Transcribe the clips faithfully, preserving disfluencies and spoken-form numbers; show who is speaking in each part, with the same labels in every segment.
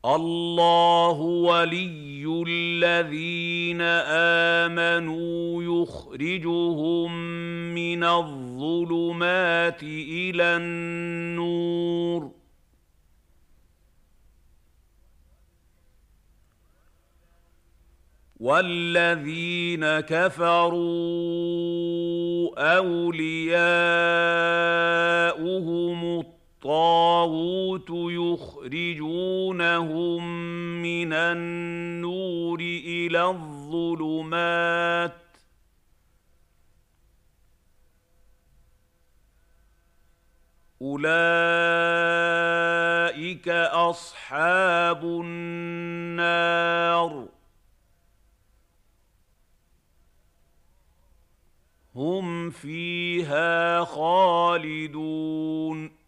Speaker 1: الله ولي الذين آمنوا يخرجهم من الظلمات إلى النور والذين كفروا أولياؤهم الطاغوت يخرجونهم من النور إلى الظلمات أولئك أصحاب النار هم فيها خالدون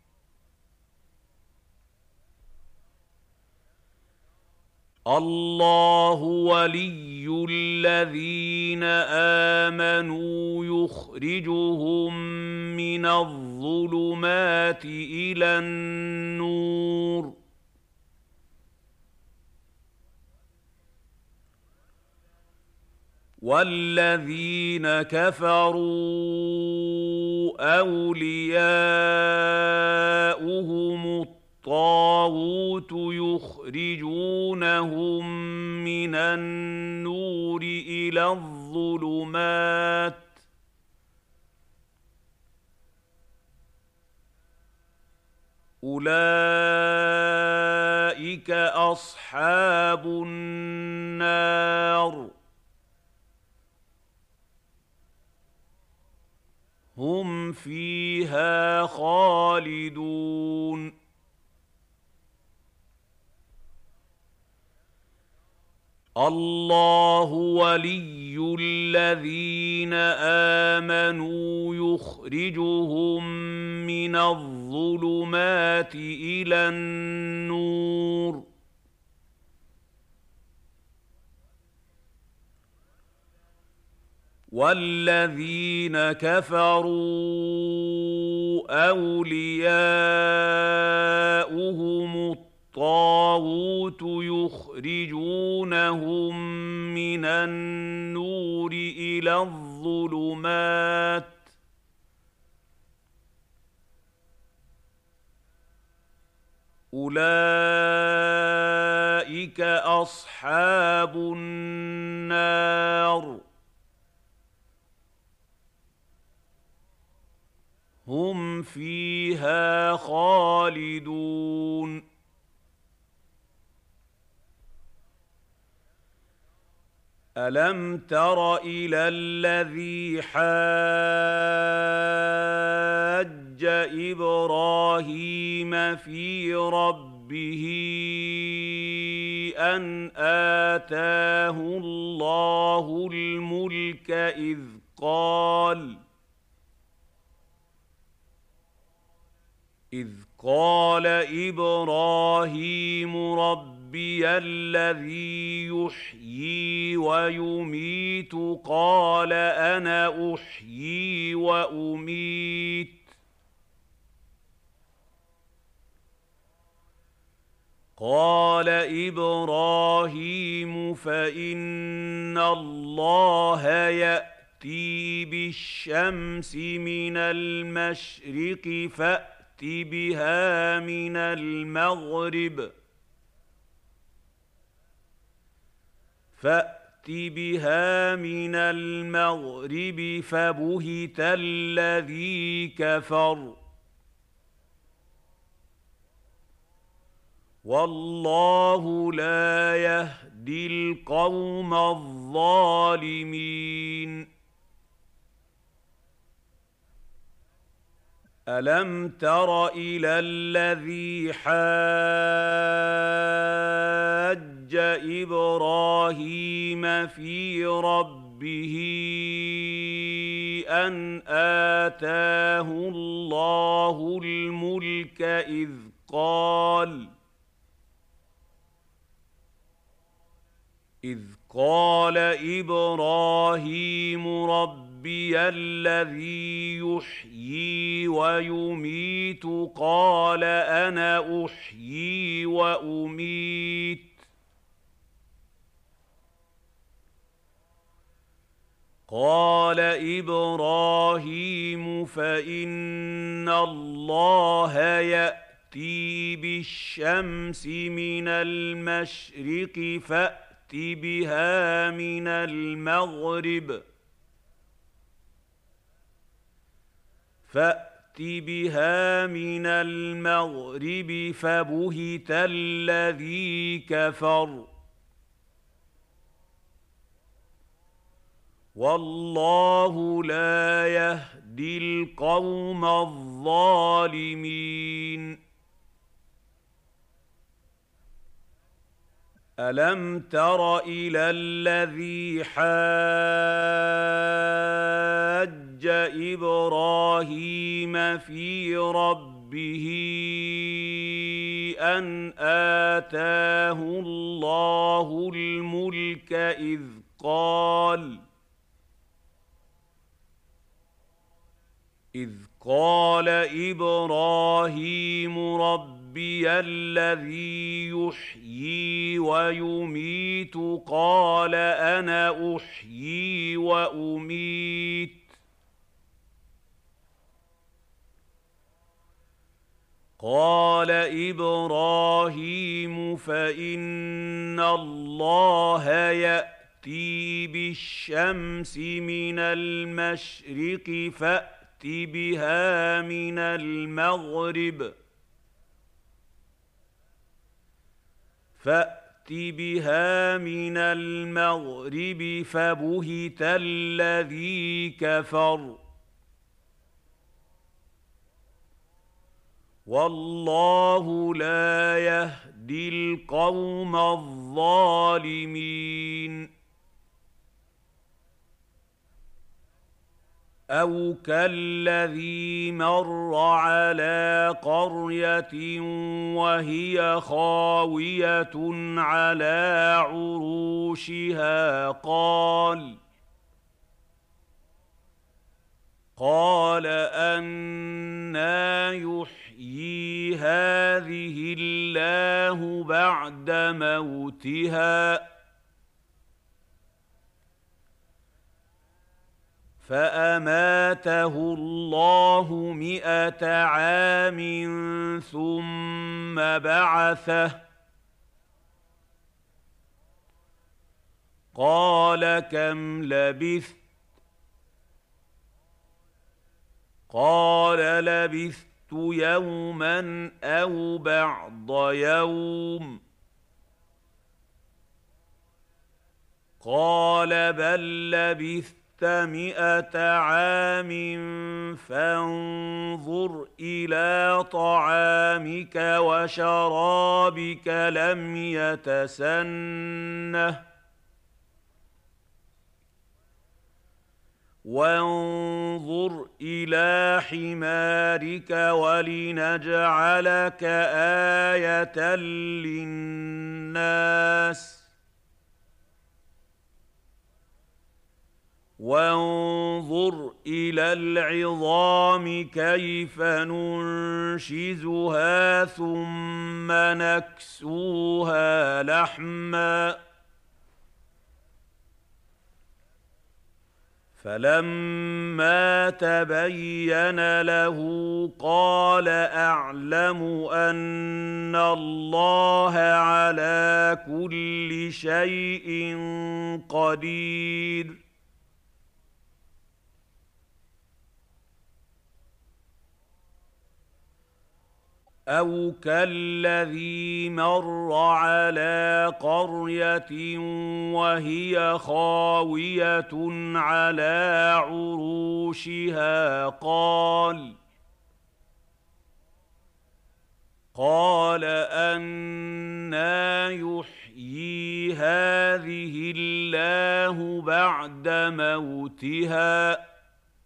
Speaker 1: الله ولي الذين آمنوا يخرجهم من الظلمات إلى النور والذين كفروا أولياؤهم الطاغوت يخرجونهم من النور إلى الظلمات أولئك أصحاب النار هم فيها خالدون الله ولي الذين آمنوا يخرجهم من الظلمات إلى النور والذين كفروا أولياؤهم الطاغوت يخرجونهم من النور إلى الظلمات أولئك أصحاب النار هم فيها خالدون ألم تر إلى الذي حاج إبراهيم في ربه أن آتاه الله الملك إذ قال إذ قال إبراهيم ربي الذي يحيي ويميت قال أنا أحيي وأميت قال إبراهيم فإن الله يأتي بالشمس من المشرق فأت بها من المغرب فأت بها من المغرب فبهت الذي كفر والله لا يهدي القوم الظالمين ألم تر إلى الذي حاج إبراهيم في ربه أن آتاه الله الملك إذ قال إذ قال إبراهيم رب ربي الذي يحيي ويميت قال أنا أحيي وأميت قال إبراهيم فإن الله يأتي بالشمس من المشرق فأت بها من المغرب فأت بها من المغرب فبهت الذي كفر والله لا يهدي القوم الظالمين. ألم تر إلى الذي حاج إبراهيم في ربه أن آتاه الله الملك إذ قال إذ قال إبراهيم ربي الذي يحيي ويميت قال أنا أحيي وأميت قال إبراهيم فإن الله يأتي بالشمس من المشرق فأت بها من المغرب فأت بها من المغرب فبهت الذي كفر والله لا يهدي القوم الظالمين. أو كالذي مر على قرية وهي خاوية على عروشها قال قال أنى يحيي هذه الله بعد موتها فأماته الله مئة عام ثم بعثه قال كم لبثت قال لبثت يوما أو بعض يوم قال بل لبثت مئة عام فانظر إلى طعامك وشرابك لم يتسنه وانظر إلى حمارك ولنجعلك آية للناس وانظر إلى العظام كيف ننشزها ثم نكسوها لحما فلما تبين له قال أعلم أن الله على كل شيء قدير أو كالذي مر على قرية وهي خاوية على عروشها قال قال أنى يحيي هذه الله بعد موتها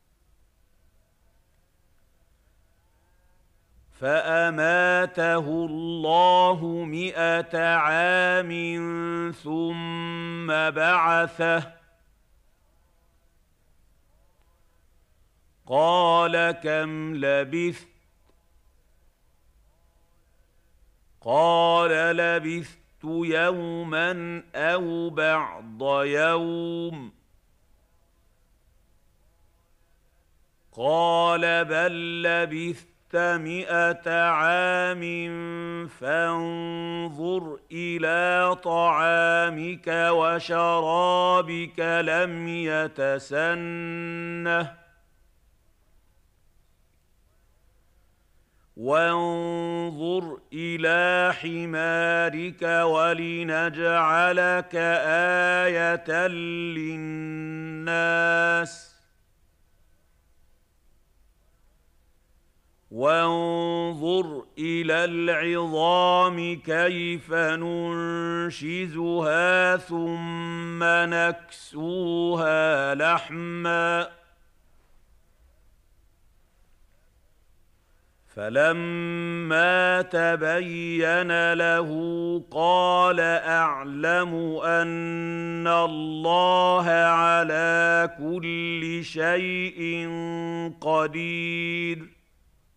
Speaker 1: فأماته الله مئة عام ثم بعثه قال كم لبثت قال لبثت يوما أو بعض يوم قال بل لبثت مئة عام فانظر إلى طعامك وشرابك لم يتسنه وانظر إلى حمارك ولنجعلك آية للناس وانظر إلى العظام كيف ننشزها ثم نكسوها لحما فلما تبين له قال أعلم أن الله على كل شيء قدير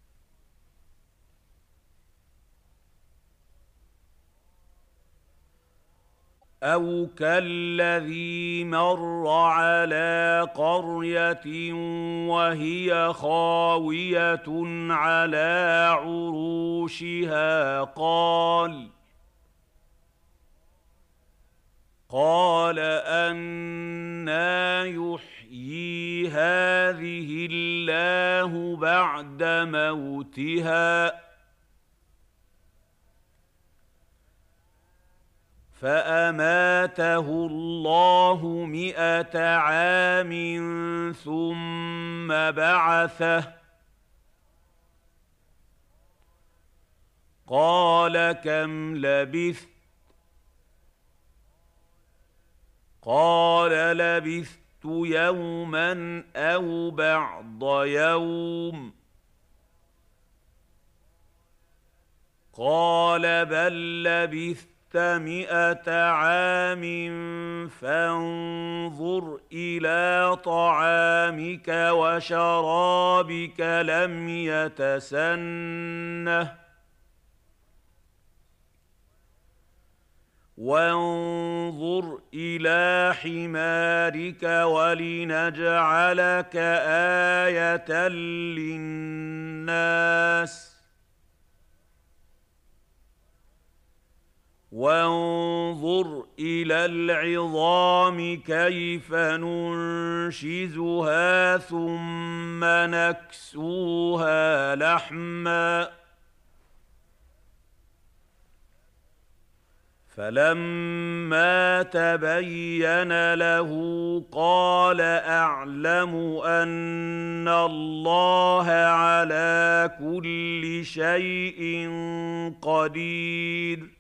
Speaker 1: أو كالذي مر على قرية وهي خاوية على عروشها قال قال أنى يحيي هذه الله بعد موتها فأماته الله مئة عام ثم بعثه قال كم لبثت قال لبثت يوما أو بعض يوم قال بل لبثت مئة عام فانظر إلى طعامك وشرابك لم يتسنه وانظر إلى حمارك ولنجعلك آية للناس وانظر إلى العظام كيف ننشزها ثم نكسوها لحما فلما تبين له قال أعلم أن الله على كل شيء قدير